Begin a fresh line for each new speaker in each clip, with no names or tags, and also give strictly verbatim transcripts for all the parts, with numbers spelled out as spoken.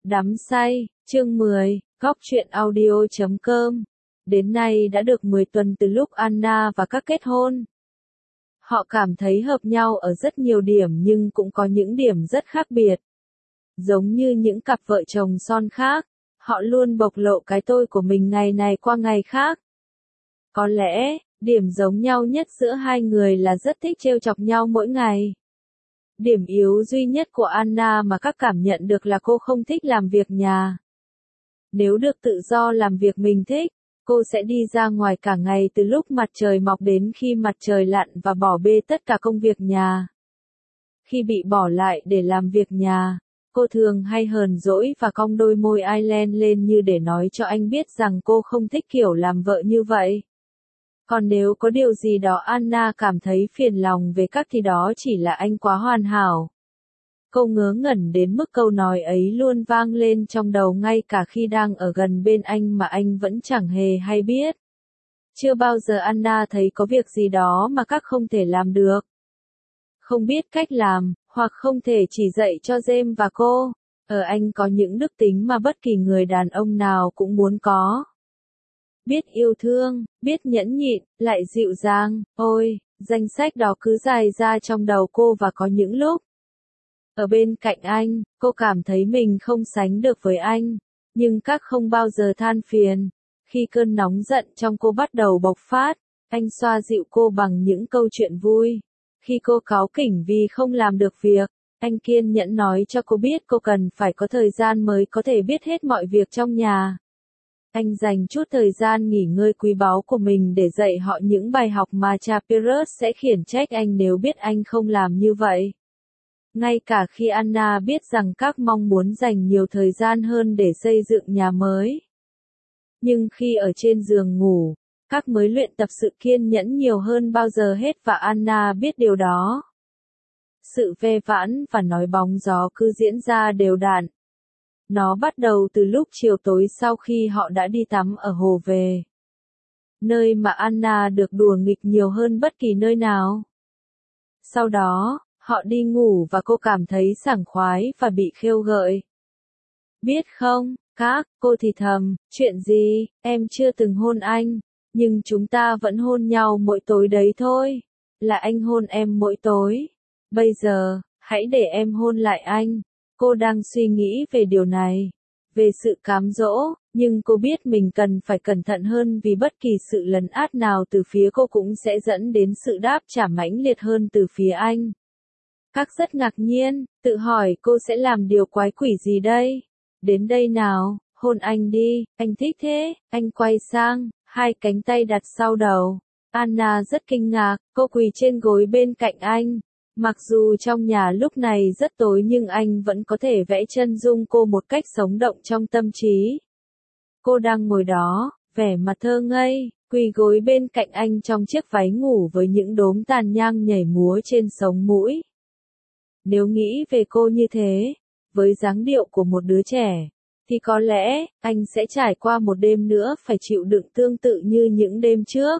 Đắm say, chương mười, góc truyện audio chấm com. Đến nay đã được mười tuần từ lúc Anna và các kết hôn. Họ cảm thấy hợp nhau ở rất nhiều điểm nhưng cũng có những điểm rất khác biệt. Giống như những cặp vợ chồng son khác, họ luôn bộc lộ cái tôi của mình ngày này qua ngày khác. Có lẽ, điểm giống nhau nhất giữa hai người là rất thích trêu chọc nhau mỗi ngày. Điểm yếu duy nhất của Anna mà các cảm nhận được là cô không thích làm việc nhà. Nếu được tự do làm việc mình thích, cô sẽ đi ra ngoài cả ngày từ lúc mặt trời mọc đến khi mặt trời lặn và bỏ bê tất cả công việc nhà. Khi bị bỏ lại để làm việc nhà, cô thường hay hờn dỗi và cong đôi môi eyeliner lên như để nói cho anh biết rằng cô không thích kiểu làm vợ như vậy. Còn nếu có điều gì đó Anna cảm thấy phiền lòng về các thì đó chỉ là anh quá hoàn hảo. Cô ngớ ngẩn đến mức câu nói ấy luôn vang lên trong đầu ngay cả khi đang ở gần bên anh mà anh vẫn chẳng hề hay biết. Chưa bao giờ Anna thấy có việc gì đó mà các không thể làm được. Không biết cách làm, hoặc không thể chỉ dạy cho James và cô. Ở anh có những đức tính mà bất kỳ người đàn ông nào cũng muốn có. Biết yêu thương, biết nhẫn nhịn, lại dịu dàng, ôi, danh sách đó cứ dài ra trong đầu cô và có những lúc. Ở bên cạnh anh, cô cảm thấy mình không sánh được với anh, nhưng các không bao giờ than phiền. Khi cơn nóng giận trong cô bắt đầu bộc phát, anh xoa dịu cô bằng những câu chuyện vui. Khi cô cáu kỉnh vì không làm được việc, anh kiên nhẫn nói cho cô biết cô cần phải có thời gian mới có thể biết hết mọi việc trong nhà. Anh dành chút thời gian nghỉ ngơi quý báu của mình để dạy họ những bài học mà cha Pierce sẽ khiển trách anh nếu biết anh không làm như vậy. Ngay cả khi Anna biết rằng các mong muốn dành nhiều thời gian hơn để xây dựng nhà mới. Nhưng khi ở trên giường ngủ, các mới luyện tập sự kiên nhẫn nhiều hơn bao giờ hết và Anna biết điều đó. Sự ve vãn và nói bóng gió cứ diễn ra đều đặn. Nó bắt đầu từ lúc chiều tối sau khi họ đã đi tắm ở hồ về. Nơi mà Anna được đùa nghịch nhiều hơn bất kỳ nơi nào. Sau đó, họ đi ngủ và cô cảm thấy sảng khoái và bị khêu gợi. Biết không, các, cô thì thầm, chuyện gì, em chưa từng hôn anh, nhưng chúng ta vẫn hôn nhau mỗi tối đấy thôi. Là anh hôn em mỗi tối. Bây giờ, hãy để em hôn lại anh. Cô đang suy nghĩ về điều này, về sự cám dỗ, nhưng cô biết mình cần phải cẩn thận hơn vì bất kỳ sự lấn át nào từ phía cô cũng sẽ dẫn đến sự đáp trả mãnh liệt hơn từ phía anh. Các rất ngạc nhiên, tự hỏi cô sẽ làm điều quái quỷ gì đây? Đến đây nào, hôn anh đi, anh thích thế, anh quay sang, hai cánh tay đặt sau đầu. Anna rất kinh ngạc, cô quỳ trên gối bên cạnh anh. Mặc dù trong nhà lúc này rất tối nhưng anh vẫn có thể vẽ chân dung cô một cách sống động trong tâm trí. Cô đang ngồi đó, vẻ mặt thơ ngây, quỳ gối bên cạnh anh trong chiếc váy ngủ với những đốm tàn nhang nhảy múa trên sống mũi. Nếu nghĩ về cô như thế, với dáng điệu của một đứa trẻ, thì có lẽ, anh sẽ trải qua một đêm nữa phải chịu đựng tương tự như những đêm trước.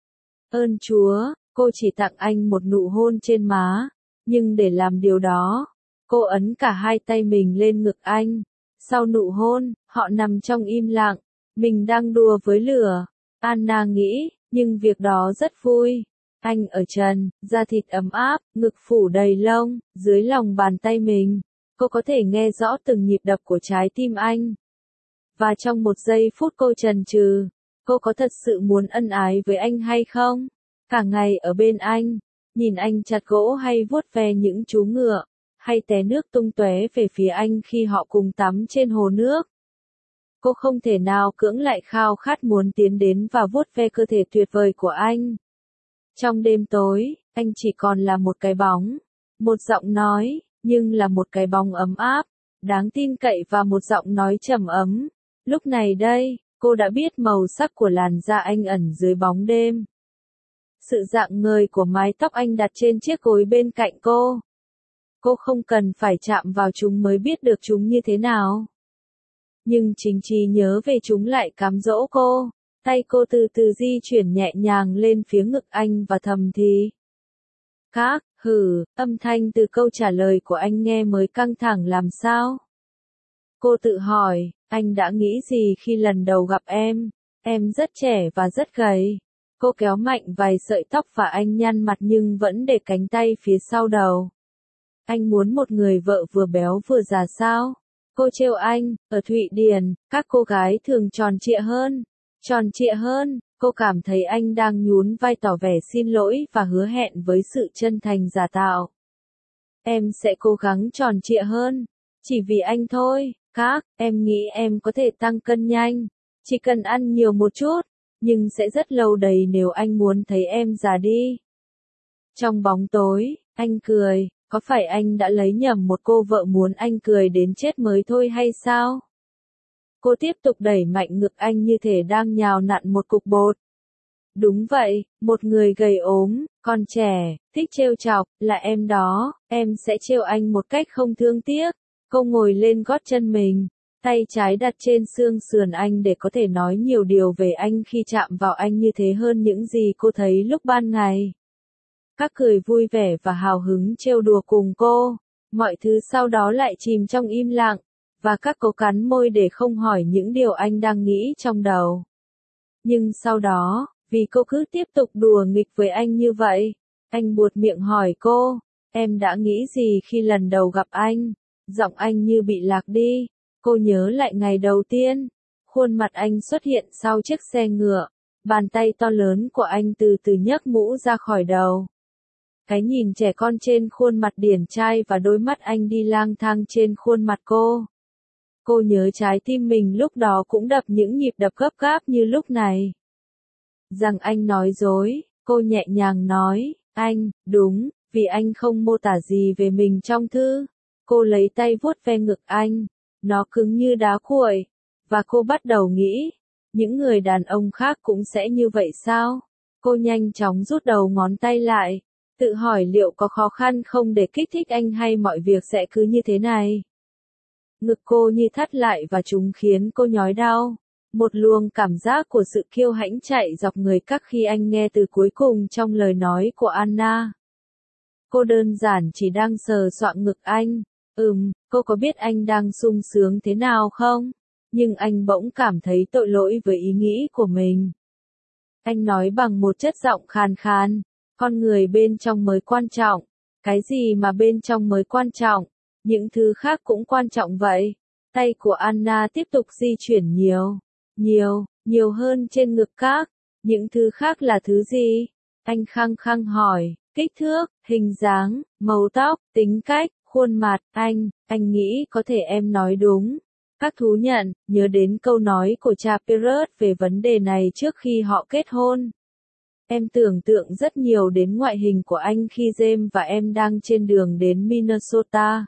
Ơn Chúa, cô chỉ tặng anh một nụ hôn trên má, nhưng để làm điều đó, cô ấn cả hai tay mình lên ngực anh. Sau nụ hôn, họ nằm trong im lặng, mình đang đùa với lửa. Anna nghĩ, nhưng việc đó rất vui. Anh ở trần, da thịt ấm áp, ngực phủ đầy lông, dưới lòng bàn tay mình. Cô có thể nghe rõ từng nhịp đập của trái tim anh. Và trong một giây phút cô chần chừ, cô có thật sự muốn ân ái với anh hay không? Cả ngày ở bên anh, nhìn anh chặt gỗ hay vuốt ve những chú ngựa, hay té nước tung tóe về phía anh khi họ cùng tắm trên hồ nước. Cô không thể nào cưỡng lại khao khát muốn tiến đến và vuốt ve cơ thể tuyệt vời của anh. Trong đêm tối, anh chỉ còn là một cái bóng, một giọng nói, nhưng là một cái bóng ấm áp, đáng tin cậy và một giọng nói trầm ấm. Lúc này đây, cô đã biết màu sắc của làn da anh ẩn dưới bóng đêm. Sự rạng ngời của mái tóc anh đặt trên chiếc gối bên cạnh cô. Cô không cần phải chạm vào chúng mới biết được chúng như thế nào. Nhưng chính trí nhớ về chúng lại cám dỗ cô. Tay cô từ từ di chuyển nhẹ nhàng lên phía ngực anh và thầm thì. Các, hừ, âm thanh từ câu trả lời của anh nghe mới căng thẳng làm sao. Cô tự hỏi, anh đã nghĩ gì khi lần đầu gặp em? Em rất trẻ và rất gầy. Cô kéo mạnh vài sợi tóc và anh nhăn mặt nhưng vẫn để cánh tay phía sau đầu. Anh muốn một người vợ vừa béo vừa già sao? Cô trêu anh, ở Thụy Điển, các cô gái thường tròn trịa hơn. Tròn trịa hơn, cô cảm thấy anh đang nhún vai tỏ vẻ xin lỗi và hứa hẹn với sự chân thành giả tạo. Em sẽ cố gắng tròn trịa hơn. Chỉ vì anh thôi, các, em nghĩ em có thể tăng cân nhanh. Chỉ cần ăn nhiều một chút, nhưng sẽ rất lâu đầy nếu anh muốn thấy em già đi. Trong bóng tối, anh cười, có phải anh đã lấy nhầm một cô vợ muốn anh cười đến chết mới thôi hay sao? Cô tiếp tục đẩy mạnh ngực anh như thể đang nhào nặn một cục bột. Đúng vậy, một người gầy ốm, còn trẻ, thích trêu chọc, là em đó, em sẽ trêu anh một cách không thương tiếc. Cô ngồi lên gót chân mình, tay trái đặt trên xương sườn anh để có thể nói nhiều điều về anh khi chạm vào anh như thế hơn những gì cô thấy lúc ban ngày. Các cười vui vẻ và hào hứng trêu đùa cùng cô, mọi thứ sau đó lại chìm trong im lặng, và các cố cắn môi để không hỏi những điều anh đang nghĩ trong đầu. Nhưng sau đó, vì cô cứ tiếp tục đùa nghịch với anh như vậy, anh buột miệng hỏi cô, em đã nghĩ gì khi lần đầu gặp anh? Giọng anh như bị lạc đi. Cô nhớ lại ngày đầu tiên. Khuôn mặt anh xuất hiện sau chiếc xe ngựa. Bàn tay to lớn của anh từ từ nhấc mũ ra khỏi đầu. Cái nhìn trẻ con trên khuôn mặt điển trai và đôi mắt anh đi lang thang trên khuôn mặt cô. Cô nhớ trái tim mình lúc đó cũng đập những nhịp đập gấp gáp như lúc này. Rằng anh nói dối, cô nhẹ nhàng nói, anh, đúng, vì anh không mô tả gì về mình trong thư. Cô lấy tay vuốt ve ngực anh, nó cứng như đá cuội, và cô bắt đầu nghĩ, những người đàn ông khác cũng sẽ như vậy sao? Cô nhanh chóng rút đầu ngón tay lại, tự hỏi liệu có khó khăn không để kích thích anh hay mọi việc sẽ cứ như thế này. Ngực cô như thắt lại và chúng khiến cô nhói đau. Một luồng cảm giác của sự kiêu hãnh chạy dọc người các khi anh nghe từ cuối cùng trong lời nói của Anna. Cô đơn giản chỉ đang sờ soạng ngực anh. Ừm, cô có biết anh đang sung sướng thế nào không? Nhưng anh bỗng cảm thấy tội lỗi với ý nghĩ của mình. Anh nói bằng một chất giọng khàn khàn, con người bên trong mới quan trọng. Cái gì mà bên trong mới quan trọng? Những thứ khác cũng quan trọng vậy. Tay của Anna tiếp tục di chuyển nhiều, nhiều, nhiều hơn trên ngực các. Những thứ khác là thứ gì? Anh khăng khăng hỏi, kích thước, hình dáng, màu tóc, tính cách, khuôn mặt, anh, anh nghĩ có thể em nói đúng. Các thú nhận, nhớ đến câu nói của cha Perret về vấn đề này trước khi họ kết hôn. Em tưởng tượng rất nhiều đến ngoại hình của anh khi James và em đang trên đường đến Minnesota.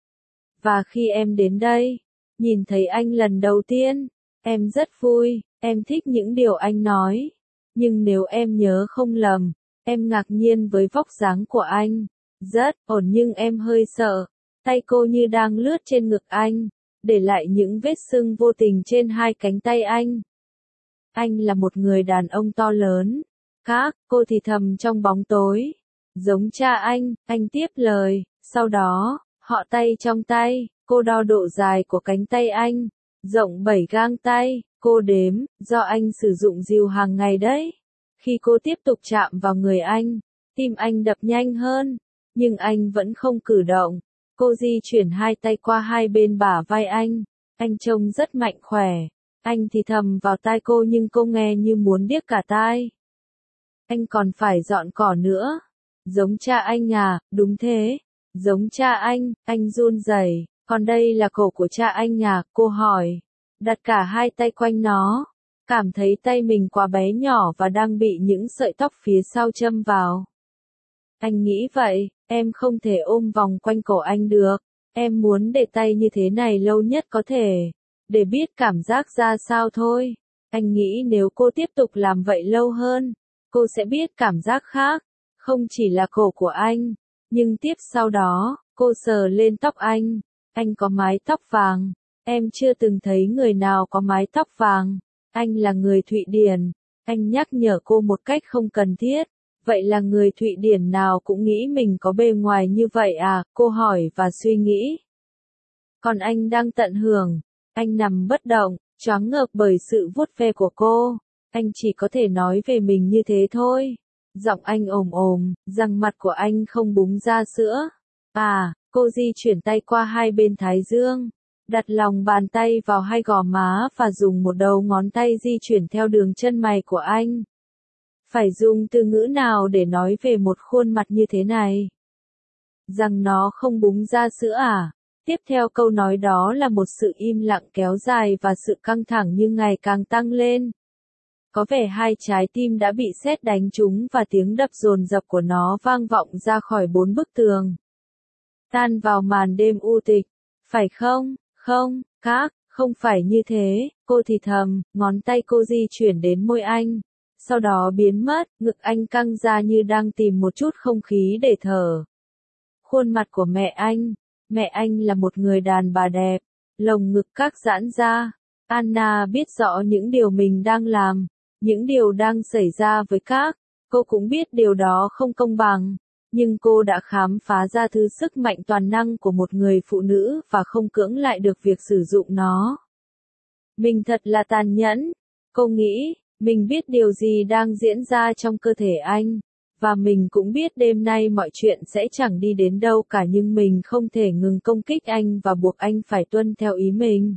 Và khi em đến đây, nhìn thấy anh lần đầu tiên, em rất vui, em thích những điều anh nói. Nhưng nếu em nhớ không lầm, em ngạc nhiên với vóc dáng của anh. Rất ổn nhưng em hơi sợ. Tay cô như đang lướt trên ngực anh, để lại những vết sưng vô tình trên hai cánh tay anh. Anh là một người đàn ông to lớn. Các, cô thì thầm trong bóng tối. Giống cha anh, anh tiếp lời. Sau đó, họ tay trong tay, cô đo độ dài của cánh tay anh. Rộng bảy gang tay, cô đếm, do anh sử dụng dìu hàng ngày đấy. Khi cô tiếp tục chạm vào người anh, tim anh đập nhanh hơn. Nhưng anh vẫn không cử động. Cô di chuyển hai tay qua hai bên bả vai anh. Anh trông rất mạnh khỏe. Anh thì thầm vào tai cô nhưng cô nghe như muốn điếc cả tai. Anh còn phải dọn cỏ nữa. Giống cha anh à, đúng thế. Giống cha anh, anh run rẩy. Còn đây là cổ của cha anh à, cô hỏi. Đặt cả hai tay quanh nó. Cảm thấy tay mình quá bé nhỏ và đang bị những sợi tóc phía sau châm vào. Anh nghĩ vậy, em không thể ôm vòng quanh cổ anh được. Em muốn để tay như thế này lâu nhất có thể. Để biết cảm giác ra sao thôi. Anh nghĩ nếu cô tiếp tục làm vậy lâu hơn, cô sẽ biết cảm giác khác. Không chỉ là cổ của anh. Nhưng tiếp sau đó, cô sờ lên tóc anh. Anh có mái tóc vàng. Em chưa từng thấy người nào có mái tóc vàng. Anh là người Thụy Điển. Anh nhắc nhở cô một cách không cần thiết. Vậy là người Thụy Điển nào cũng nghĩ mình có bề ngoài như vậy à? Cô hỏi và suy nghĩ. Còn anh đang tận hưởng. Anh nằm bất động, choáng ngợp bởi sự vuốt ve của cô. Anh chỉ có thể nói về mình như thế thôi. Giọng anh ồm ồm, răng mặt của anh không búng ra sữa. À, cô di chuyển tay qua hai bên thái dương. Đặt lòng bàn tay vào hai gò má và dùng một đầu ngón tay di chuyển theo đường chân mày của anh. Phải dùng từ ngữ nào để nói về một khuôn mặt như thế này? Rằng nó không búng ra sữa à? Tiếp theo câu nói đó là một sự im lặng kéo dài và sự căng thẳng như ngày càng tăng lên. Có vẻ hai trái tim đã bị sét đánh trúng và tiếng đập dồn dập của nó vang vọng ra khỏi bốn bức tường. Tan vào màn đêm u tịch. Phải không? Không, các, không phải như thế, cô thì thầm, ngón tay cô di chuyển đến môi anh. Sau đó biến mất, ngực anh căng ra như đang tìm một chút không khí để thở. Khuôn mặt của mẹ anh. Mẹ anh là một người đàn bà đẹp. Lồng ngực các giãn ra. Anna biết rõ những điều mình đang làm. Những điều đang xảy ra với các. Cô cũng biết điều đó không công bằng. Nhưng cô đã khám phá ra thứ sức mạnh toàn năng của một người phụ nữ và không cưỡng lại được việc sử dụng nó. Mình thật là tàn nhẫn. Cô nghĩ, mình biết điều gì đang diễn ra trong cơ thể anh. Và mình cũng biết đêm nay mọi chuyện sẽ chẳng đi đến đâu cả nhưng mình không thể ngừng công kích anh và buộc anh phải tuân theo ý mình.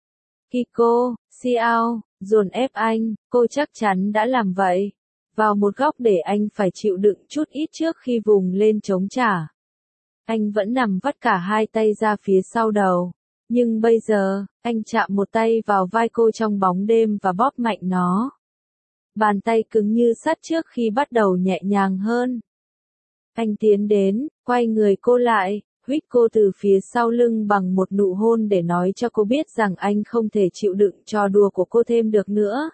Kiko, Xiao, dồn ép anh, cô chắc chắn đã làm vậy. Vào một góc để anh phải chịu đựng chút ít trước khi vùng lên chống trả. Anh vẫn nằm vắt cả hai tay ra phía sau đầu. Nhưng bây giờ, anh chạm một tay vào vai cô trong bóng đêm và bóp mạnh nó. Bàn tay cứng như sắt trước khi bắt đầu nhẹ nhàng hơn. Anh tiến đến, quay người cô lại, huých cô từ phía sau lưng bằng một nụ hôn để nói cho cô biết rằng anh không thể chịu đựng trò đùa của cô thêm được nữa.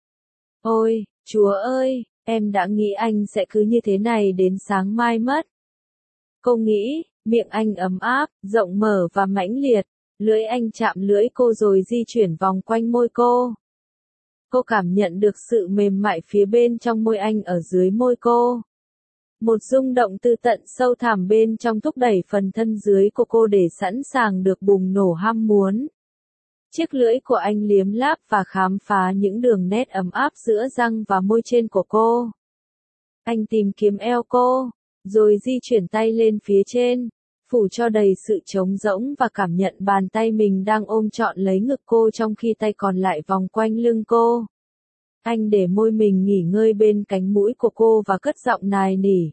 Ôi, Chúa ơi, em đã nghĩ anh sẽ cứ như thế này đến sáng mai mất. Cô nghĩ, miệng anh ấm áp, rộng mở và mãnh liệt, lưỡi anh chạm lưỡi cô rồi di chuyển vòng quanh môi cô. Cô cảm nhận được sự mềm mại phía bên trong môi anh ở dưới môi cô. Một rung động từ tận sâu thẳm bên trong thúc đẩy phần thân dưới của cô để sẵn sàng được bùng nổ ham muốn. Chiếc lưỡi của anh liếm láp và khám phá những đường nét ấm áp giữa răng và môi trên của cô. Anh tìm kiếm eo cô, rồi di chuyển tay lên phía trên, phủ cho đầy sự trống rỗng và cảm nhận bàn tay mình đang ôm trọn lấy ngực cô trong khi tay còn lại vòng quanh lưng cô. Anh để môi mình nghỉ ngơi bên cánh mũi của cô và cất giọng nài nỉ.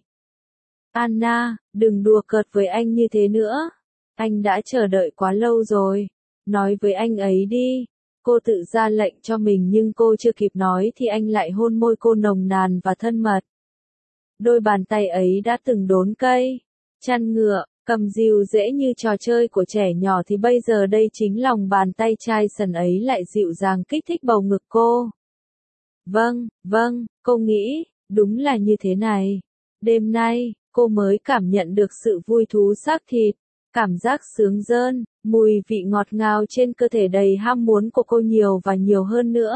Anna, đừng đùa cợt với anh như thế nữa. Anh đã chờ đợi quá lâu rồi. Nói với anh ấy đi. Cô tự ra lệnh cho mình nhưng cô chưa kịp nói thì anh lại hôn môi cô nồng nàn và thân mật. Đôi bàn tay ấy đã từng đốn cây, chăn ngựa, cầm dìu dễ như trò chơi của trẻ nhỏ thì bây giờ đây chính lòng bàn tay chai sần ấy lại dịu dàng kích thích bầu ngực cô. Vâng, vâng, cô nghĩ, đúng là như thế này. Đêm nay, cô mới cảm nhận được sự vui thú xác thịt, cảm giác sướng rơn, mùi vị ngọt ngào trên cơ thể đầy ham muốn của cô nhiều và nhiều hơn nữa.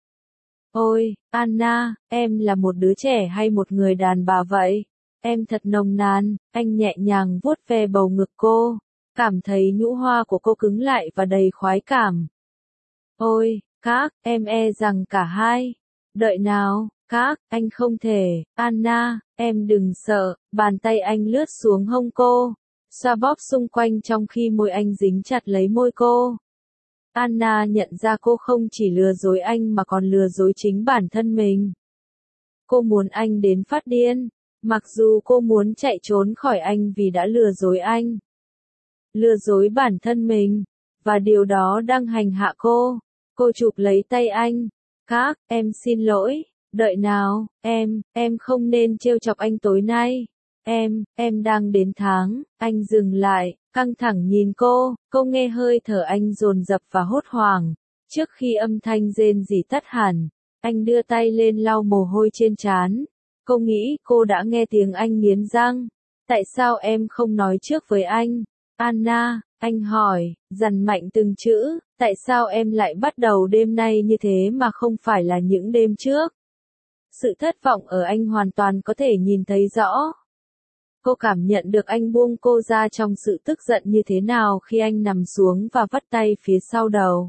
Ôi, Anna, em là một đứa trẻ hay một người đàn bà vậy? Em thật nồng nàn, anh nhẹ nhàng vuốt ve bầu ngực cô, cảm thấy nhũ hoa của cô cứng lại và đầy khoái cảm. Ôi, các, em e rằng cả hai. Đợi nào, các, anh không thể, Anna, em đừng sợ, bàn tay anh lướt xuống hông cô, xoa bóp xung quanh trong khi môi anh dính chặt lấy môi cô. Anna nhận ra cô không chỉ lừa dối anh mà còn lừa dối chính bản thân mình. Cô muốn anh đến phát điên, mặc dù cô muốn chạy trốn khỏi anh vì đã lừa dối anh. Lừa dối bản thân mình, và điều đó đang hành hạ cô. Cô chụp lấy tay anh. Các, em xin lỗi, đợi nào, em, em không nên trêu chọc anh tối nay. Em, em đang đến tháng, anh dừng lại, căng thẳng nhìn cô, cô nghe hơi thở anh dồn dập và hốt hoảng. Trước khi âm thanh rên rỉ tắt hẳn, anh đưa tay lên lau mồ hôi trên trán. Cô nghĩ cô đã nghe tiếng anh nghiến răng. Tại sao em không nói trước với anh? Anna, anh hỏi, dằn mạnh từng chữ, tại sao em lại bắt đầu đêm nay như thế mà không phải là những đêm trước? Sự thất vọng ở anh hoàn toàn có thể nhìn thấy rõ. Cô cảm nhận được anh buông cô ra trong sự tức giận như thế nào khi anh nằm xuống và vắt tay phía sau đầu.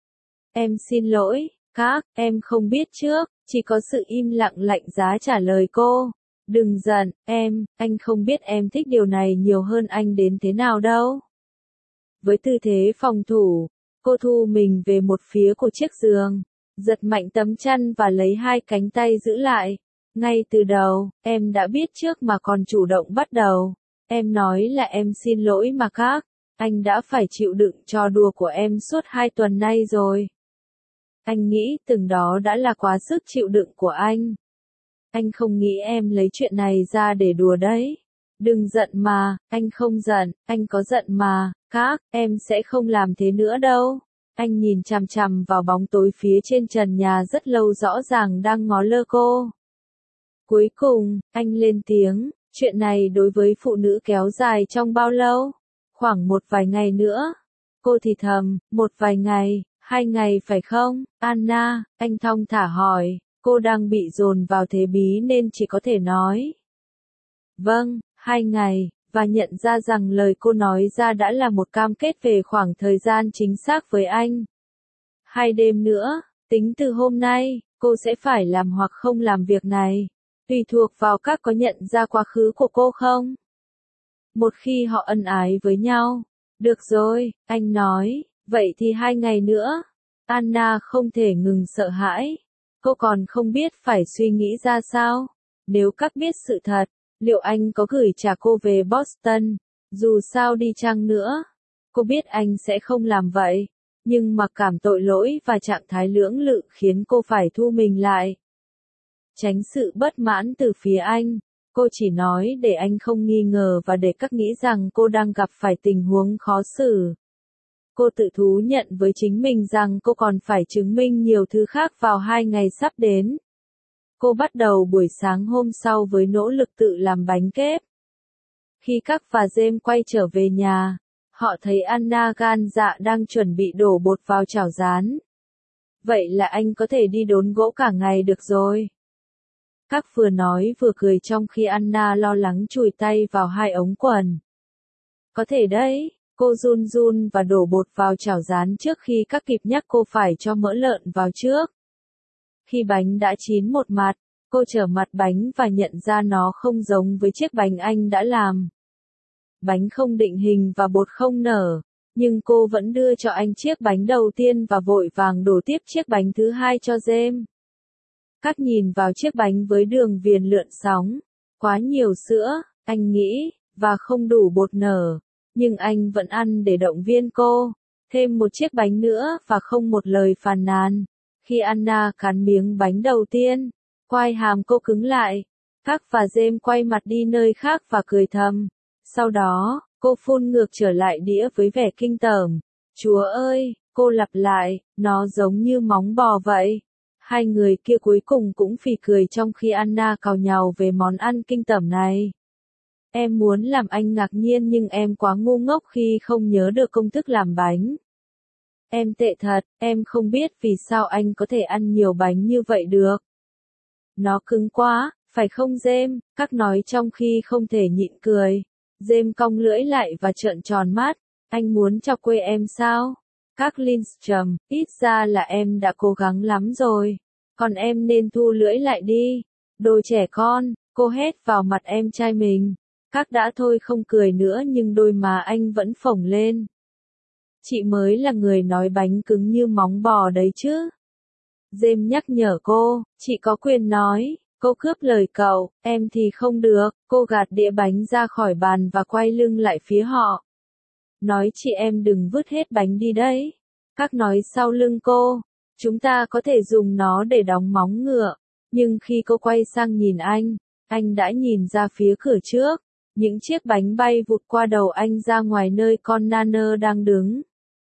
Em xin lỗi, các, em không biết trước, chỉ có sự im lặng lạnh giá trả lời cô. Đừng giận, em, anh không biết em thích điều này nhiều hơn anh đến thế nào đâu. Với tư thế phòng thủ, cô thu mình về một phía của chiếc giường, giật mạnh tấm chăn và lấy hai cánh tay giữ lại. Ngay từ đầu, em đã biết trước mà còn chủ động bắt đầu. Em nói là em xin lỗi mà các, anh đã phải chịu đựng trò đùa của em suốt hai tuần nay rồi. Anh nghĩ từng đó đã là quá sức chịu đựng của anh. Anh không nghĩ em lấy chuyện này ra để đùa đấy. Đừng giận mà, anh không giận, anh có giận mà, các, em sẽ không làm thế nữa đâu. Anh nhìn chằm chằm vào bóng tối phía trên trần nhà rất lâu rõ ràng đang ngó lơ cô. Cuối cùng, anh lên tiếng, chuyện này đối với phụ nữ kéo dài trong bao lâu? Khoảng một vài ngày nữa. Cô thì thầm, một vài ngày, hai ngày phải không, Anna, anh thong thả hỏi, cô đang bị dồn vào thế bí nên chỉ có thể nói. Vâng, hai ngày, và nhận ra rằng lời cô nói ra đã là một cam kết về khoảng thời gian chính xác với anh. Hai đêm nữa, tính từ hôm nay, cô sẽ phải làm hoặc không làm việc này. Tùy thuộc vào các có nhận ra quá khứ của cô không? Một khi họ ân ái với nhau. Được rồi, anh nói, vậy thì hai ngày nữa. Anna không thể ngừng sợ hãi. Cô còn không biết phải suy nghĩ ra sao. Nếu các biết sự thật, liệu anh có gửi trả cô về Boston? Dù sao đi chăng nữa, cô biết anh sẽ không làm vậy. Nhưng mặc cảm tội lỗi và trạng thái lưỡng lự khiến cô phải thu mình lại. Tránh sự bất mãn từ phía anh, cô chỉ nói để anh không nghi ngờ và để các nghĩ rằng cô đang gặp phải tình huống khó xử. Cô tự thú nhận với chính mình rằng cô còn phải chứng minh nhiều thứ khác vào hai ngày sắp đến. Cô bắt đầu buổi sáng hôm sau với nỗ lực tự làm bánh kép. Khi các và James quay trở về nhà, họ thấy Anna gan dạ đang chuẩn bị đổ bột vào chảo rán. Vậy là anh có thể đi đốn gỗ cả ngày được rồi. Các vừa nói vừa cười trong khi Anna lo lắng chùi tay vào hai ống quần. Có thể đấy, cô run run và đổ bột vào chảo rán trước khi các kịp nhắc cô phải cho mỡ lợn vào trước. Khi bánh đã chín một mặt, cô trở mặt bánh và nhận ra nó không giống với chiếc bánh anh đã làm. Bánh không định hình và bột không nở, nhưng cô vẫn đưa cho anh chiếc bánh đầu tiên và vội vàng đổ tiếp chiếc bánh thứ hai cho James. Các nhìn vào chiếc bánh với đường viền lượn sóng. Quá nhiều sữa, anh nghĩ, và không đủ bột nở. Nhưng anh vẫn ăn để động viên cô. Thêm một chiếc bánh nữa và không một lời phàn nàn. Khi Anna cắn miếng bánh đầu tiên, quai hàm cô cứng lại. Các và James quay mặt đi nơi khác và cười thầm. Sau đó, cô phun ngược trở lại đĩa với vẻ kinh tởm. Chúa ơi, cô lặp lại, nó giống như móng bò vậy. Hai người kia cuối cùng cũng phì cười trong khi Anna càu nhàu về món ăn kinh tởm này. Em muốn làm anh ngạc nhiên nhưng em quá ngu ngốc khi không nhớ được công thức làm bánh. Em tệ thật, em không biết vì sao anh có thể ăn nhiều bánh như vậy được. Nó cứng quá, phải không James? Các nói trong khi không thể nhịn cười. James cong lưỡi lại và trợn tròn mắt. Anh muốn chọc quê em sao? Các Lindstrom, ít ra là em đã cố gắng lắm rồi. Còn em nên thu lưỡi lại đi. Đồ trẻ con, cô hét vào mặt em trai mình. Các đã thôi không cười nữa nhưng đôi má anh vẫn phồng lên. Chị mới là người nói bánh cứng như móng bò đấy chứ. James nhắc nhở cô, chị có quyền nói. Cô cướp lời cậu, em thì không được. Cô gạt đĩa bánh ra khỏi bàn và quay lưng lại phía họ. Nói chị em đừng vứt hết bánh đi đấy. Các nói sau lưng cô, chúng ta có thể dùng nó để đóng móng ngựa. Nhưng khi cô quay sang nhìn anh, anh đã nhìn ra phía cửa trước. Những chiếc bánh bay vụt qua đầu anh ra ngoài nơi con Nanner đang đứng.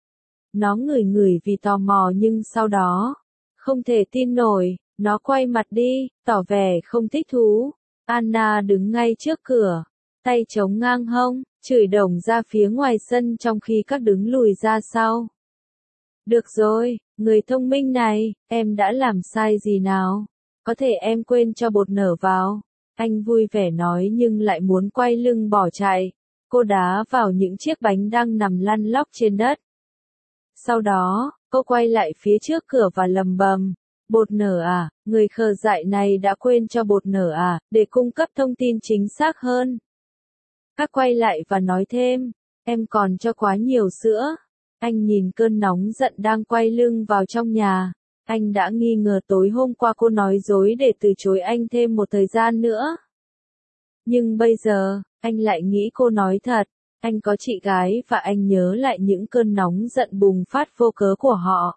Nó ngửi ngửi vì tò mò nhưng sau đó, không thể tin nổi, nó quay mặt đi, tỏ vẻ không thích thú. Anna đứng ngay trước cửa, tay chống ngang hông, chửi đồng ra phía ngoài sân trong khi các đứng lùi ra sau. Được rồi, người thông minh này, em đã làm sai gì nào? Có thể em quên cho bột nở vào. Anh vui vẻ nói nhưng lại muốn quay lưng bỏ chạy. Cô đá vào những chiếc bánh đang nằm lăn lóc trên đất. Sau đó, cô quay lại phía trước cửa và lầm bầm. Bột nở à, người khờ dại này đã quên cho bột nở à, để cung cấp thông tin chính xác hơn. Các quay lại và nói thêm, em còn cho quá nhiều sữa. Anh nhìn cơn nóng giận đang quay lưng vào trong nhà. Anh đã nghi ngờ tối hôm qua cô nói dối để từ chối anh thêm một thời gian nữa. Nhưng bây giờ, anh lại nghĩ cô nói thật. Anh có chị gái và anh nhớ lại những cơn nóng giận bùng phát vô cớ của họ.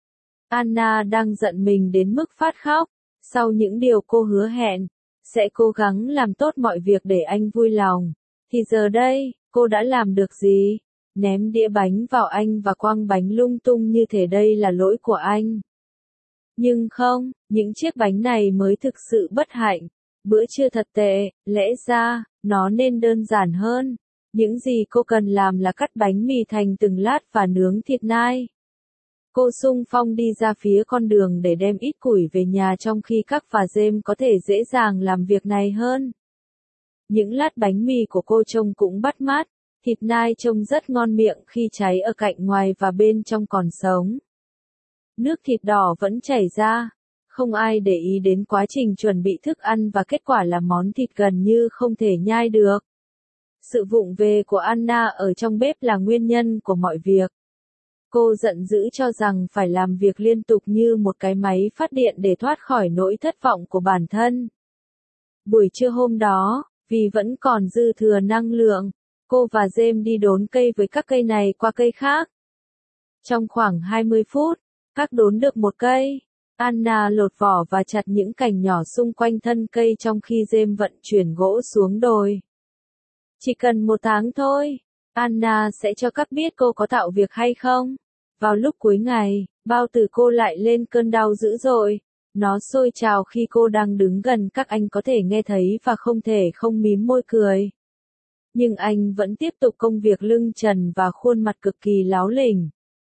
Anna đang giận mình đến mức phát khóc. Sau những điều cô hứa hẹn, sẽ cố gắng làm tốt mọi việc để anh vui lòng. Thì giờ đây, cô đã làm được gì? Ném đĩa bánh vào anh và quăng bánh lung tung như thể đây là lỗi của anh. Nhưng không, những chiếc bánh này mới thực sự bất hạnh. Bữa trưa thật tệ, lẽ ra, nó nên đơn giản hơn. Những gì cô cần làm là cắt bánh mì thành từng lát và nướng thịt nai. Cô xung phong đi ra phía con đường để đem ít củi về nhà trong khi các và James có thể dễ dàng làm việc này hơn. Những lát bánh mì của cô trông cũng bắt mắt, thịt nai trông rất ngon miệng khi cháy ở cạnh ngoài và bên trong còn sống. Nước thịt đỏ vẫn chảy ra, không ai để ý đến quá trình chuẩn bị thức ăn và kết quả là món thịt gần như không thể nhai được. Sự vụng về của Anna ở trong bếp là nguyên nhân của mọi việc. Cô giận dữ cho rằng phải làm việc liên tục như một cái máy phát điện để thoát khỏi nỗi thất vọng của bản thân. Buổi trưa hôm đó, vì vẫn còn dư thừa năng lượng, cô và James đi đốn cây với các cây này qua cây khác. Trong khoảng hai mươi phút, các đốn được một cây. Anna lột vỏ và chặt những cành nhỏ xung quanh thân cây trong khi James vận chuyển gỗ xuống đồi. Chỉ cần một tháng thôi, Anna sẽ cho các biết cô có tạo việc hay không. Vào lúc cuối ngày, bao tử cô lại lên cơn đau dữ dội. Nó sôi trào khi cô đang đứng gần các, anh có thể nghe thấy và không thể không mím môi cười. Nhưng anh vẫn tiếp tục công việc lưng trần và khuôn mặt cực kỳ láo lỉnh.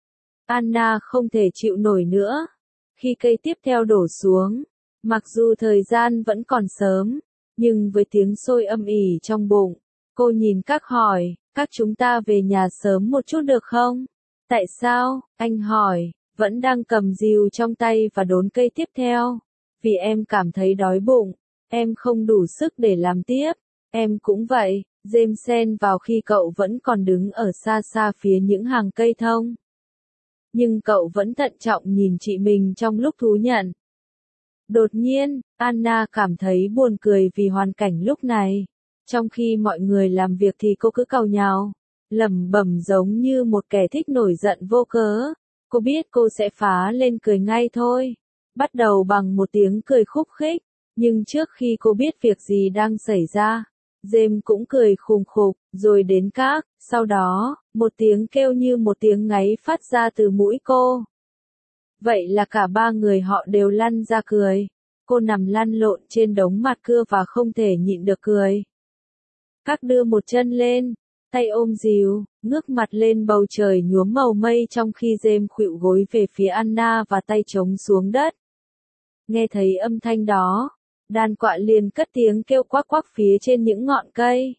Anna không thể chịu nổi nữa. Khi cây tiếp theo đổ xuống, mặc dù thời gian vẫn còn sớm, nhưng với tiếng sôi âm ỉ trong bụng, cô nhìn các hỏi, các chúng ta về nhà sớm một chút được không? Tại sao? Anh hỏi, vẫn đang cầm rìu trong tay và đốn cây tiếp theo. Vì em cảm thấy đói bụng, em không đủ sức để làm tiếp. Em cũng vậy, James xen vào khi cậu vẫn còn đứng ở xa xa phía những hàng cây thông. Nhưng cậu vẫn thận trọng nhìn chị mình trong lúc thú nhận. Đột nhiên, Anna cảm thấy buồn cười vì hoàn cảnh lúc này. Trong khi mọi người làm việc thì cô cứ càu nhàu, lẩm bẩm giống như một kẻ thích nổi giận vô cớ. Cô biết cô sẽ phá lên cười ngay thôi. Bắt đầu bằng một tiếng cười khúc khích, nhưng trước khi cô biết việc gì đang xảy ra, James cũng cười khùng khục, rồi đến các, sau đó, một tiếng kêu như một tiếng ngáy phát ra từ mũi cô. Vậy là cả ba người họ đều lăn ra cười. Cô nằm lăn lộn trên đống mặt cưa và không thể nhịn được cười. Các đưa một chân lên, tay ôm rìu, ngước mặt lên bầu trời nhuốm màu mây trong khi James khuỵu gối về phía Anna và tay chống xuống đất. Nghe thấy âm thanh đó, đàn quạ liền cất tiếng kêu quắc quắc phía trên những ngọn cây.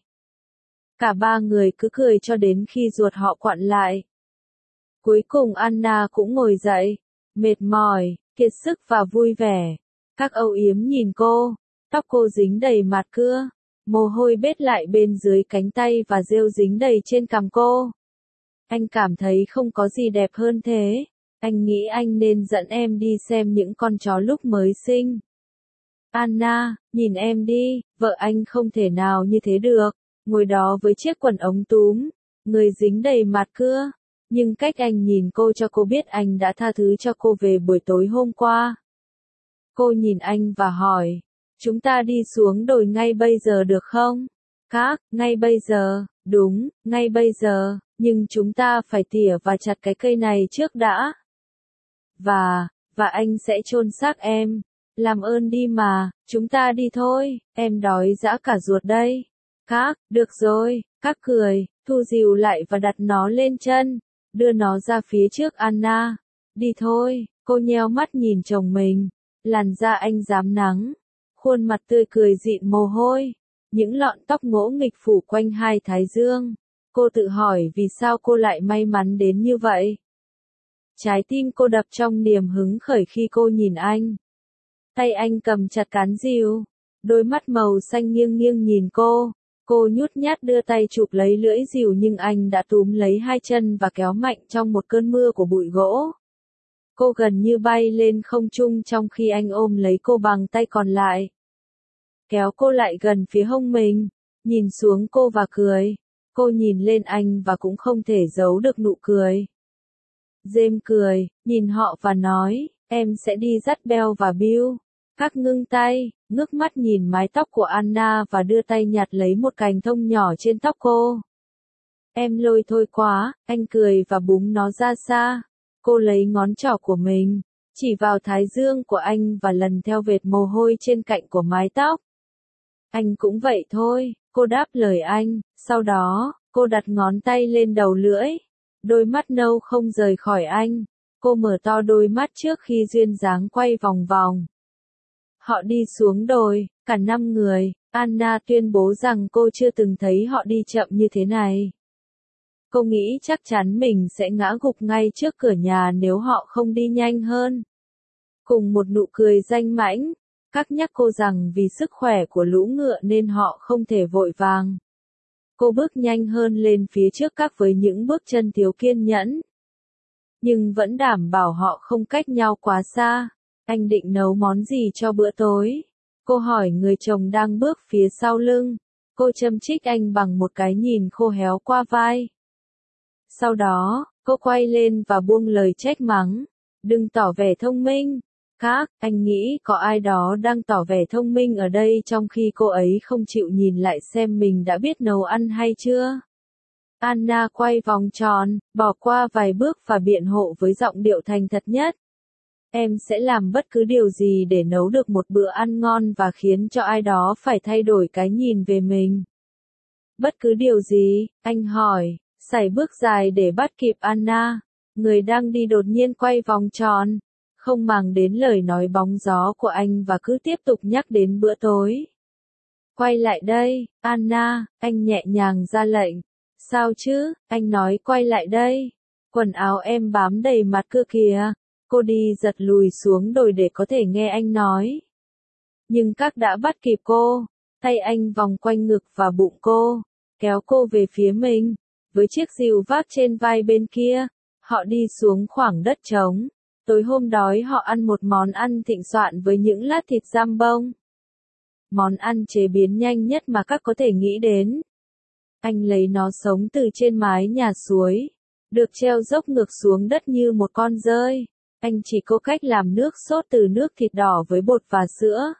Cả ba người cứ cười cho đến khi ruột họ quặn lại. Cuối cùng Anna cũng ngồi dậy, mệt mỏi, kiệt sức và vui vẻ. Các âu yếm nhìn cô, tóc cô dính đầy mạt cưa, mồ hôi bết lại bên dưới cánh tay và rêu dính đầy trên cằm cô. Anh cảm thấy không có gì đẹp hơn thế. Anh nghĩ anh nên dẫn em đi xem những con chó lúc mới sinh. Anna, nhìn em đi, vợ anh không thể nào như thế được. Ngồi đó với chiếc quần ống túm, người dính đầy mạt cưa. Nhưng cách anh nhìn cô cho cô biết anh đã tha thứ cho cô về buổi tối hôm qua. Cô nhìn anh và hỏi, chúng ta đi xuống đồi ngay bây giờ được không? Các, ngay bây giờ, đúng, ngay bây giờ, nhưng chúng ta phải tỉa và chặt cái cây này trước đã. Và, và anh sẽ chôn xác em. Làm ơn đi mà, chúng ta đi thôi, em đói dã cả ruột đây. Các, được rồi, các cười, thu rìu lại và đặt nó lên chân, đưa nó ra phía trước Anna. Đi thôi, cô nheo mắt nhìn chồng mình, làn da anh rám nắng, khuôn mặt tươi cười dịn mồ hôi, những lọn tóc ngỗ nghịch phủ quanh hai thái dương. Cô tự hỏi vì sao cô lại may mắn đến như vậy. Trái tim cô đập trong niềm hứng khởi khi cô nhìn anh. Tay anh cầm chặt cán rìu, đôi mắt màu xanh nghiêng nghiêng nhìn cô. Cô nhút nhát đưa tay chụp lấy lưỡi rìu nhưng anh đã túm lấy hai chân và kéo mạnh trong một cơn mưa của bụi gỗ. Cô gần như bay lên không trung trong khi anh ôm lấy cô bằng tay còn lại. Kéo cô lại gần phía hông mình, nhìn xuống cô và cười. Cô nhìn lên anh và cũng không thể giấu được nụ cười. James cười, nhìn họ và nói, em sẽ đi dắt Bell và Bill. Các ngưng tay, ngước mắt nhìn mái tóc của Anna và đưa tay nhặt lấy một cành thông nhỏ trên tóc cô. Em lôi thôi quá, anh cười và búng nó ra xa. Cô lấy ngón trỏ của mình, chỉ vào thái dương của anh và lần theo vệt mồ hôi trên cạnh của mái tóc. Anh cũng vậy thôi, cô đáp lời anh, sau đó, cô đặt ngón tay lên đầu lưỡi. Đôi mắt nâu không rời khỏi anh. Cô mở to đôi mắt trước khi duyên dáng quay vòng vòng. Họ đi xuống đồi, cả năm người. Anna tuyên bố rằng cô chưa từng thấy họ đi chậm như thế này. Cô nghĩ chắc chắn mình sẽ ngã gục ngay trước cửa nhà nếu họ không đi nhanh hơn. Cùng một nụ cười danh mãnh, các nhắc cô rằng vì sức khỏe của lũ ngựa nên họ không thể vội vàng. Cô bước nhanh hơn lên phía trước các với những bước chân thiếu kiên nhẫn. Nhưng vẫn đảm bảo họ không cách nhau quá xa. Anh định nấu món gì cho bữa tối? Cô hỏi người chồng đang bước phía sau lưng. Cô châm chích anh bằng một cái nhìn khô héo qua vai. Sau đó, cô quay lên và buông lời trách mắng. Đừng tỏ vẻ thông minh. Các, anh nghĩ có ai đó đang tỏ vẻ thông minh ở đây trong khi cô ấy không chịu nhìn lại xem mình đã biết nấu ăn hay chưa. Anna quay vòng tròn, bỏ qua vài bước và biện hộ với giọng điệu thành thật nhất. Em sẽ làm bất cứ điều gì để nấu được một bữa ăn ngon và khiến cho ai đó phải thay đổi cái nhìn về mình. Bất cứ điều gì, anh hỏi, sải bước dài để bắt kịp Anna. Người đang đi đột nhiên quay vòng tròn, không màng đến lời nói bóng gió của anh và cứ tiếp tục nhắc đến bữa tối. Quay lại đây, Anna, anh nhẹ nhàng ra lệnh. Sao chứ, anh nói quay lại đây. Quần áo em bám đầy mặt cơ kìa. Cô đi giật lùi xuống đồi để có thể nghe anh nói. Nhưng các đã bắt kịp cô. Tay anh vòng quanh ngực và bụng cô, kéo cô về phía mình. Với chiếc rìu vác trên vai bên kia, họ đi xuống khoảng đất trống. Tối hôm đói họ ăn một món ăn thịnh soạn với những lát thịt giam bông. Món ăn chế biến nhanh nhất mà các có thể nghĩ đến. Anh lấy nó sống từ trên mái nhà suối, được treo dốc ngược xuống đất như một con dơi. Anh chỉ có cách làm nước sốt từ nước thịt đỏ với bột và sữa.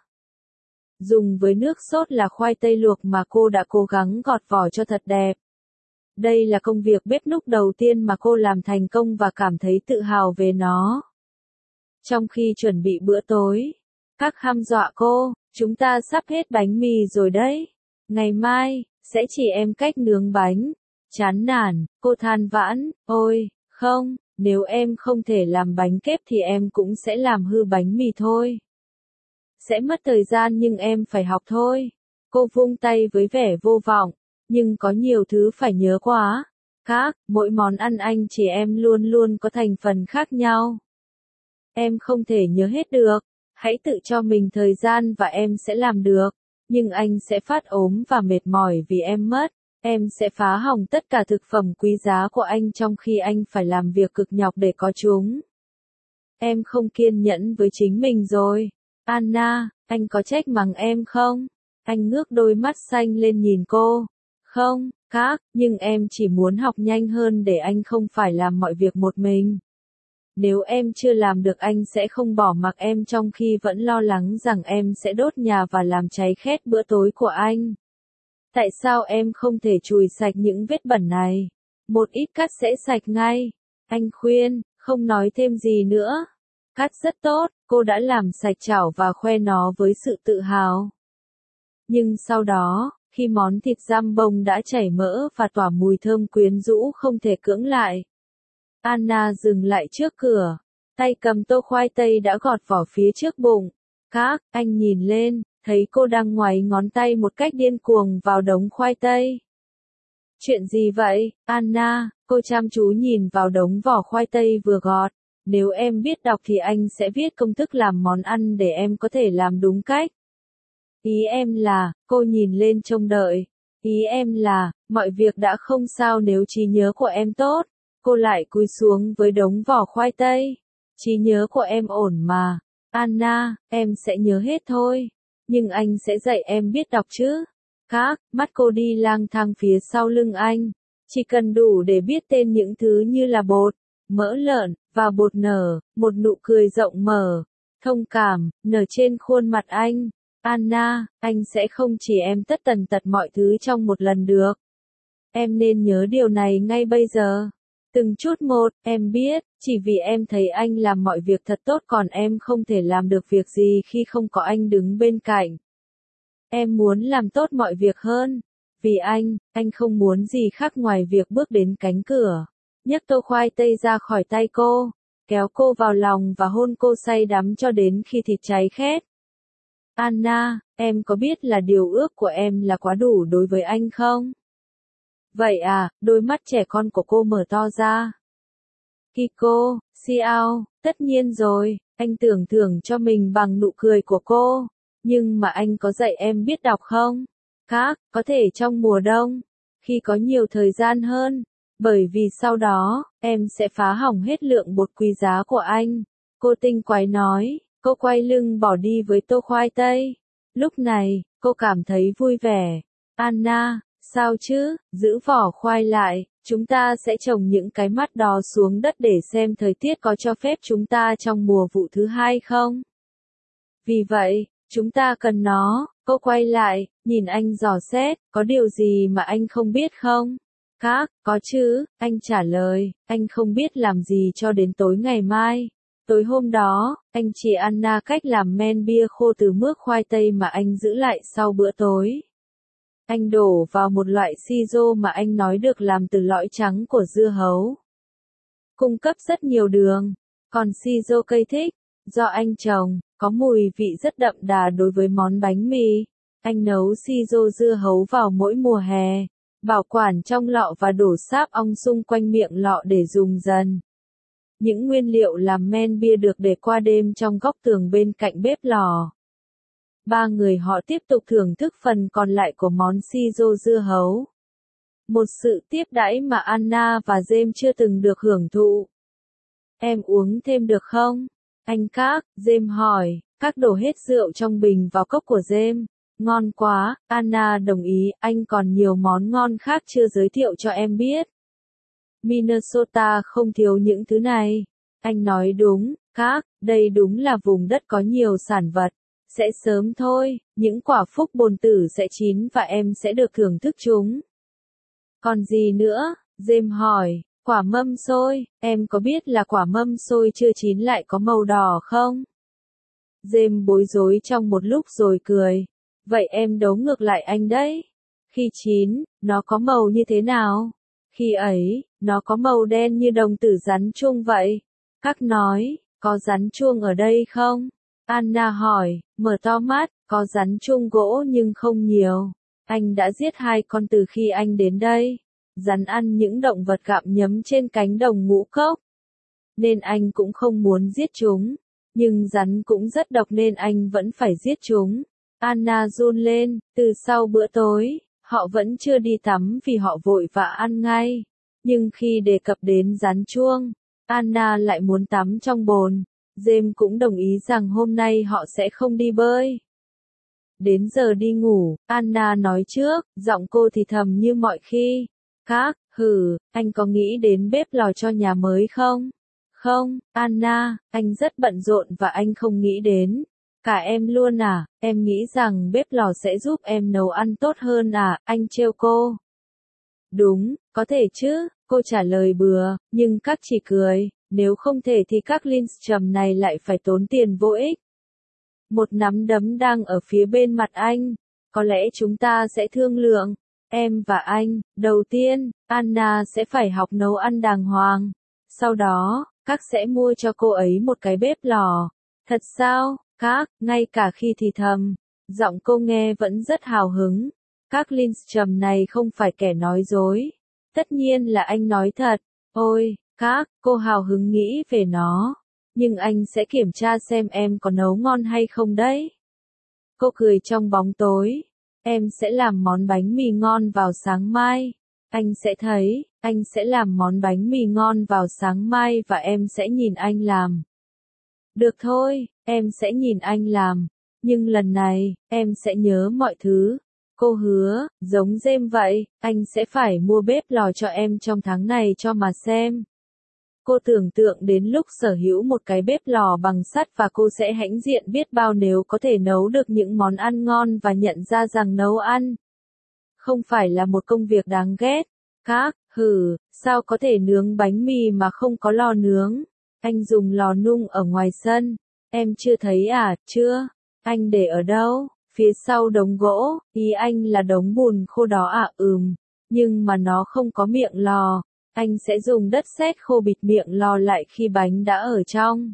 Dùng với nước sốt là khoai tây luộc mà cô đã cố gắng gọt vỏ cho thật đẹp. Đây là công việc bếp núc đầu tiên mà cô làm thành công và cảm thấy tự hào về nó. Trong khi chuẩn bị bữa tối, các hăm dọa cô, chúng ta sắp hết bánh mì rồi đấy. Ngày mai, sẽ chỉ em cách nướng bánh. Chán nản, cô than vãn, ôi, không, nếu em không thể làm bánh kếp thì em cũng sẽ làm hư bánh mì thôi. Sẽ mất thời gian nhưng em phải học thôi. Cô vung tay với vẻ vô vọng, nhưng có nhiều thứ phải nhớ quá. Các, mỗi món ăn anh chị em luôn luôn có thành phần khác nhau. Em không thể nhớ hết được, hãy tự cho mình thời gian và em sẽ làm được. Nhưng anh sẽ phát ốm và mệt mỏi vì em mất. Em sẽ phá hỏng tất cả thực phẩm quý giá của anh trong khi anh phải làm việc cực nhọc để có chúng. Em không kiên nhẫn với chính mình rồi. Anna, anh có trách mắng em không? Anh ngước đôi mắt xanh lên nhìn cô. Không, các, nhưng em chỉ muốn học nhanh hơn để anh không phải làm mọi việc một mình. Nếu em chưa làm được anh sẽ không bỏ mặc em trong khi vẫn lo lắng rằng em sẽ đốt nhà và làm cháy khét bữa tối của anh. Tại sao em không thể chùi sạch những vết bẩn này? Một ít cát sẽ sạch ngay. Anh khuyên, không nói thêm gì nữa. Cát rất tốt, cô đã làm sạch chảo và khoe nó với sự tự hào. Nhưng sau đó, khi món thịt giam bông đã chảy mỡ và tỏa mùi thơm quyến rũ không thể cưỡng lại, Anna dừng lại trước cửa, tay cầm tô khoai tây đã gọt vỏ phía trước bụng. Các, anh nhìn lên, thấy cô đang ngoáy ngón tay một cách điên cuồng vào đống khoai tây. Chuyện gì vậy, Anna? Cô chăm chú nhìn vào đống vỏ khoai tây vừa gọt. Nếu em biết đọc thì anh sẽ viết công thức làm món ăn để em có thể làm đúng cách. Ý em là, cô nhìn lên trông đợi. Ý em là, mọi việc đã không sao nếu trí nhớ của em tốt. Cô lại cúi xuống với đống vỏ khoai tây. Trí nhớ của em ổn mà. Anna, em sẽ nhớ hết thôi. Nhưng anh sẽ dạy em biết đọc chứ. Các, mắt cô đi lang thang phía sau lưng anh. Chỉ cần đủ để biết tên những thứ như là bột, mỡ lợn, và bột nở, một nụ cười rộng mở, thông cảm, nở trên khuôn mặt anh. Anna, anh sẽ không chỉ em tất tần tật mọi thứ trong một lần được. Em nên nhớ điều này ngay bây giờ. Từng chút một, em biết, chỉ vì em thấy anh làm mọi việc thật tốt còn em không thể làm được việc gì khi không có anh đứng bên cạnh. Em muốn làm tốt mọi việc hơn. Vì anh, anh không muốn gì khác ngoài việc bước đến cánh cửa. Nhấc tô khoai tây ra khỏi tay cô, kéo cô vào lòng và hôn cô say đắm cho đến khi thịt cháy khét. Anna, em có biết là điều ước của em là quá đủ đối với anh không? Vậy à, đôi mắt trẻ con của cô mở to ra. Kiko, Xiao, tất nhiên rồi, anh tưởng thưởng cho mình bằng nụ cười của cô. Nhưng mà anh có dạy em biết đọc không? Các, có thể trong mùa đông, khi có nhiều thời gian hơn. Bởi vì sau đó, em sẽ phá hỏng hết lượng bột quý giá của anh. Cô tinh quái nói, cô quay lưng bỏ đi với tô khoai tây. Lúc này, cô cảm thấy vui vẻ. Anna, sao chứ, giữ vỏ khoai lại, chúng ta sẽ trồng những cái mắt đó xuống đất để xem thời tiết có cho phép chúng ta trong mùa vụ thứ hai không? Vì vậy, chúng ta cần nó. Cô quay lại, nhìn anh dò xét, có điều gì mà anh không biết không? Các, có chứ, anh trả lời, anh không biết làm gì cho đến tối ngày mai. Tối hôm đó, anh chỉ Anna cách làm men bia khô từ mướp khoai tây mà anh giữ lại sau bữa tối. Anh đổ vào một loại siro mà anh nói được làm từ lõi trắng của dưa hấu. Cung cấp rất nhiều đường, còn siro cây thích, do anh trồng, có mùi vị rất đậm đà đối với món bánh mì. Anh nấu siro dưa hấu vào mỗi mùa hè, bảo quản trong lọ và đổ sáp ong xung quanh miệng lọ để dùng dần. Những nguyên liệu làm men bia được để qua đêm trong góc tường bên cạnh bếp lò. Ba người họ tiếp tục thưởng thức phần còn lại của món siro dưa hấu. Một sự tiếp đãi mà Anna và James chưa từng được hưởng thụ. Em uống thêm được không? Anh Các, James hỏi, Các đổ hết rượu trong bình vào cốc của James. Ngon quá, Anna đồng ý, anh còn nhiều món ngon khác chưa giới thiệu cho em biết. Minnesota không thiếu những thứ này. Anh nói đúng, Các, đây đúng là vùng đất có nhiều sản vật. Sẽ sớm thôi, những quả phúc bồn tử sẽ chín và em sẽ được thưởng thức chúng. Còn gì nữa? James hỏi, quả mâm xôi, em có biết là quả mâm xôi chưa chín lại có màu đỏ không? James bối rối trong một lúc rồi cười. Vậy em đấu ngược lại anh đấy. Khi chín, nó có màu như thế nào? Khi ấy, nó có màu đen như đồng tử rắn chuông vậy. Các nói, có rắn chuông ở đây không? Anna hỏi, mở to mắt, có rắn chuông gỗ nhưng không nhiều. Anh đã giết hai con từ khi anh đến đây. Rắn ăn những động vật gặm nhấm trên cánh đồng ngũ cốc. Nên anh cũng không muốn giết chúng. Nhưng rắn cũng rất độc nên anh vẫn phải giết chúng. Anna run lên, từ sau bữa tối, họ vẫn chưa đi tắm vì họ vội vã ăn ngay. Nhưng khi đề cập đến rắn chuông, Anna lại muốn tắm trong bồn. James cũng đồng ý rằng hôm nay họ sẽ không đi bơi. Đến giờ đi ngủ, Anna nói trước, giọng cô thì thầm như mọi khi. Các, hừ, anh có nghĩ đến bếp lò cho nhà mới không? Không, Anna, anh rất bận rộn và anh không nghĩ đến. Cả em luôn à, em nghĩ rằng bếp lò sẽ giúp em nấu ăn tốt hơn à, anh trêu cô. Đúng, có thể chứ, cô trả lời bừa, nhưng Các chỉ cười, nếu không thể thì các Lindstrom này lại phải tốn tiền vô ích. Một nắm đấm đang ở phía bên mặt anh, có lẽ chúng ta sẽ thương lượng, em và anh, đầu tiên, Anna sẽ phải học nấu ăn đàng hoàng, sau đó, Các sẽ mua cho cô ấy một cái bếp lò. Thật sao? Các, ngay cả khi thì thầm, Giọng cô nghe vẫn rất hào hứng. Các Lindstrom này không phải kẻ nói dối. Tất nhiên là anh nói thật. Ôi, các, cô hào hứng nghĩ về nó. Nhưng anh sẽ kiểm tra xem em có nấu ngon hay không đấy. Cô cười trong bóng tối. Em sẽ làm món bánh mì ngon vào sáng mai. Anh sẽ thấy, anh sẽ làm món bánh mì ngon vào sáng mai và em sẽ nhìn anh làm. Được thôi, em sẽ nhìn anh làm. Nhưng lần này, em sẽ nhớ mọi thứ. Cô hứa, giống James vậy, anh sẽ phải mua bếp lò cho em trong tháng này cho mà xem. Cô tưởng tượng đến lúc sở hữu một cái bếp lò bằng sắt và cô sẽ hãnh diện biết bao nếu có thể nấu được những món ăn ngon và nhận ra rằng nấu ăn không phải là một công việc đáng ghét. Các, hừ, sao có thể nướng bánh mì mà không có lò nướng? Anh dùng lò nung ở ngoài sân. Em chưa thấy à, chưa? Anh để ở đâu? Phía sau đống gỗ, ý anh là đống bùn khô đó à, ừm. Nhưng mà nó không có miệng lò. Anh sẽ dùng đất sét khô bịt miệng lò lại khi bánh đã ở trong.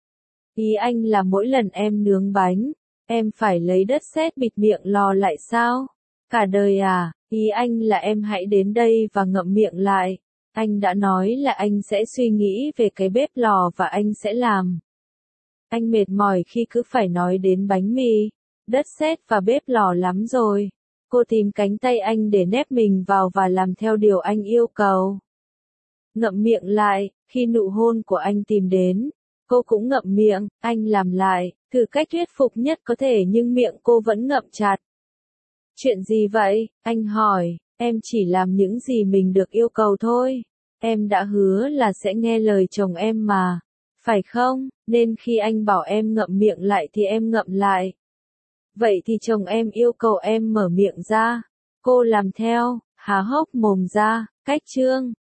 Ý anh là mỗi lần em nướng bánh, em phải lấy đất sét bịt miệng lò lại sao? Cả đời à? Ý anh là em hãy đến đây và ngậm miệng lại. Anh đã nói là anh sẽ suy nghĩ về cái bếp lò và anh sẽ làm. Anh mệt mỏi khi cứ phải nói đến bánh mì, đất sét và bếp lò lắm rồi. Cô tìm cánh tay anh để nép mình vào và làm theo điều anh yêu cầu. Ngậm miệng lại, khi nụ hôn của anh tìm đến, cô cũng ngậm miệng, anh làm lại, thử cách thuyết phục nhất có thể nhưng miệng cô vẫn ngậm chặt. Chuyện gì vậy? Anh hỏi, em chỉ làm những gì mình được yêu cầu thôi. Em đã hứa là sẽ nghe lời chồng em mà. Phải không? Nên khi anh bảo em ngậm miệng lại thì em ngậm lại. Vậy thì chồng em yêu cầu em mở miệng ra. Cô làm theo, há hốc mồm ra, cách chương.